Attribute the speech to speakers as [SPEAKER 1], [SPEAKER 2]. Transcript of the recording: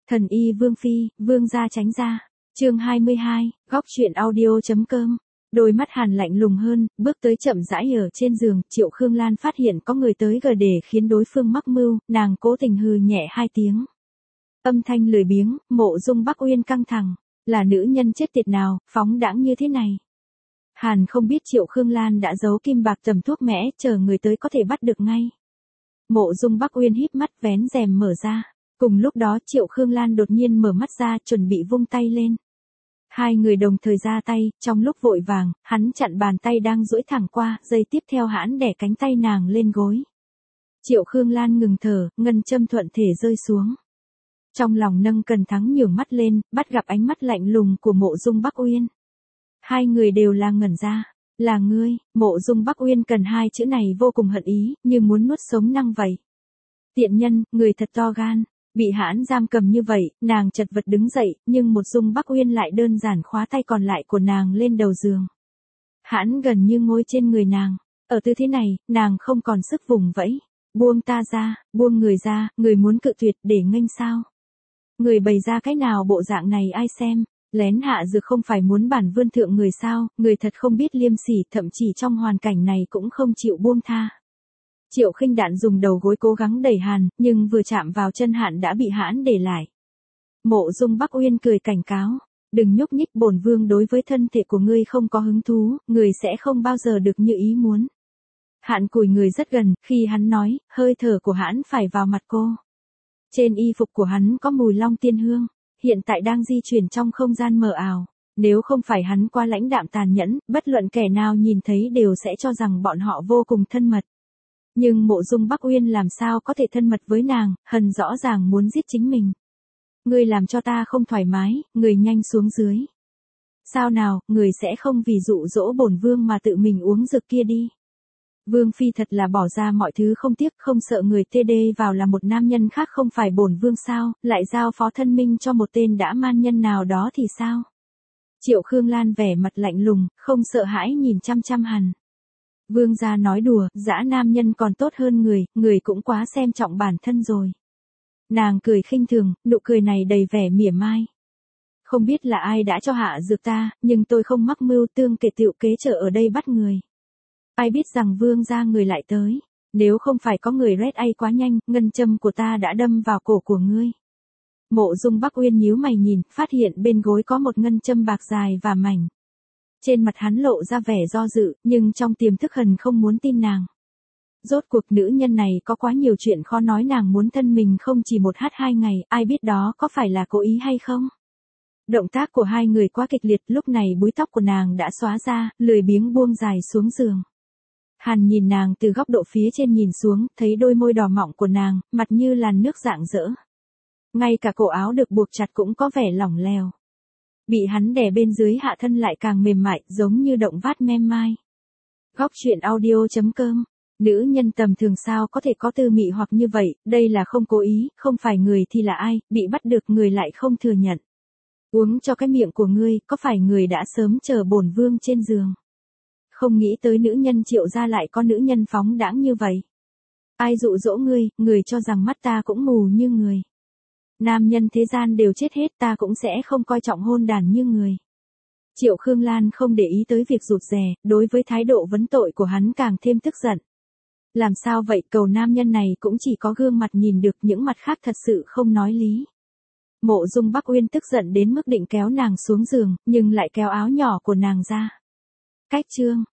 [SPEAKER 1] Thần y Vương Phi, Vương gia tránh ra. Chương 22, góc truyện audio.com. Đôi mắt Hàn lạnh lùng hơn, bước tới chậm rãi ở trên giường, Triệu Khương Lan phát hiện có người tới gần để khiến đối phương mắc mưu, nàng cố tình hừ nhẹ 2 tiếng. Âm thanh lười biếng, Mộ Dung Bắc Uyên căng thẳng, là nữ nhân chết tiệt nào, phóng đãng như thế này. Hàn không biết Triệu Khương Lan đã giấu kim bạc tầm thuốc mẽ, chờ người tới có thể bắt được ngay. Mộ Dung Bắc Uyên híp mắt vén rèm mở ra. Cùng lúc đó Triệu Khương Lan đột nhiên mở mắt ra, chuẩn bị vung tay lên. Hai người đồng thời ra tay, trong lúc vội vàng, hắn chặn bàn tay đang duỗi thẳng qua, giây tiếp theo hắn đè cánh tay nàng lên gối. Triệu Khương Lan ngừng thở, ngân châm thuận thể rơi xuống. Trong lòng nâng Cần Thắng nhướng mắt lên, bắt gặp ánh mắt lạnh lùng của Mộ Dung Bắc Uyên. Hai người đều là ngẩn ra. Là ngươi? Mộ Dung Bắc Uyên cần 2 chữ này vô cùng hận ý, như muốn nuốt sống năng vậy. Tiện nhân, người thật to gan. Bị hãn giam cầm như vậy, nàng chật vật đứng dậy, nhưng Mộ Dung Bắc Uyên lại đơn giản khóa tay còn lại của nàng lên đầu giường. Hãn gần như ngồi trên người nàng. Ở tư thế này, nàng không còn sức vùng vẫy. Buông ta ra, buông người ra, người muốn cự tuyệt để nghênh sao? Người bày ra cái nào bộ dạng này ai xem? Lén hạ dược không phải muốn bản vươn thượng người sao? Người thật không biết liêm sỉ, thậm chí trong hoàn cảnh này cũng không chịu buông tha. Triệu Khinh Đạn dùng đầu gối cố gắng đẩy Hàn, nhưng vừa chạm vào chân Hàn đã bị hãn để lại. Mộ Dung Bắc Uyên cười cảnh cáo, đừng nhúc nhích, bổn vương đối với thân thể của ngươi không có hứng thú, người sẽ không bao giờ được như ý muốn. Hàn cùi người rất gần, khi hắn nói, hơi thở của hắn phải vào mặt cô. Trên y phục của hắn có mùi long tiên hương, hiện tại đang di chuyển trong không gian mờ ảo. Nếu không phải hắn quá lãnh đạm tàn nhẫn, bất luận kẻ nào nhìn thấy đều sẽ cho rằng bọn họ vô cùng thân mật. Nhưng Mộ Dung Bắc Uyên làm sao có thể thân mật với nàng, hần rõ ràng muốn giết chính mình. Người làm cho ta không thoải mái, người nhanh xuống dưới. Sao nào, người sẽ không vì dụ dỗ bổn vương mà tự mình uống dược kia đi. Vương Phi thật là bỏ ra mọi thứ không tiếc, không sợ người tê đê vào là một nam nhân khác không phải bổn vương sao, lại giao phó thân minh cho một tên đã man nhân nào đó thì sao. Triệu Khương Lan vẻ mặt lạnh lùng, không sợ hãi nhìn chăm chăm Hàn. Vương gia nói đùa, dã nam nhân còn tốt hơn người cũng quá xem trọng bản thân rồi. Nàng cười khinh thường, nụ cười này đầy vẻ mỉa mai. Không biết là ai đã cho hạ dược ta, nhưng tôi không mắc mưu tương kể tựu kế trở ở đây bắt người. Ai biết rằng vương gia người lại tới, nếu không phải có người red ai quá nhanh, ngân châm của ta đã đâm vào cổ của ngươi. Mộ Dung Bắc Uyên nhíu mày nhìn, phát hiện bên gối có một ngân châm bạc dài và mảnh. Trên mặt hắn lộ ra vẻ do dự, nhưng trong tiềm thức Hần không muốn tin nàng. Rốt cuộc nữ nhân này có quá nhiều chuyện khó nói, nàng muốn thân mình không chỉ 1h2 ngày, ai biết đó có phải là cố ý hay không? Động tác của hai người quá kịch liệt, lúc này búi tóc của nàng đã xóa ra, lười biếng buông dài xuống giường. Hàn nhìn nàng từ góc độ phía trên nhìn xuống, thấy đôi môi đỏ mọng của nàng, mặt như làn nước rạng rỡ. Ngay cả cổ áo được buộc chặt cũng có vẻ lỏng lẻo. Bị hắn đè bên dưới hạ thân lại càng mềm mại, giống như động vát mem mai. Góc truyện audio.com. Nữ nhân tầm thường sao có thể có tư mị hoặc như vậy, đây là không cố ý, không phải người thì là ai, bị bắt được người lại không thừa nhận. Uống cho cái miệng của ngươi, có phải người đã sớm chờ bổn vương trên giường. Không nghĩ tới nữ nhân Triệu gia lại có nữ nhân phóng đãng như vậy. Ai dụ dỗ ngươi, người cho rằng mắt ta cũng mù như người. Nam nhân thế gian đều chết hết, ta cũng sẽ không coi trọng hôn đàn như người. Triệu Khương Lan không để ý tới việc rụt rè, đối với thái độ vấn tội của hắn càng thêm tức giận. Làm sao vậy, cầu nam nhân này cũng chỉ có gương mặt nhìn được, những mặt khác thật sự không nói lý. Mộ Dung Bắc Uyên tức giận đến mức định kéo nàng xuống giường, nhưng lại kéo áo nhỏ của nàng ra. Cách chương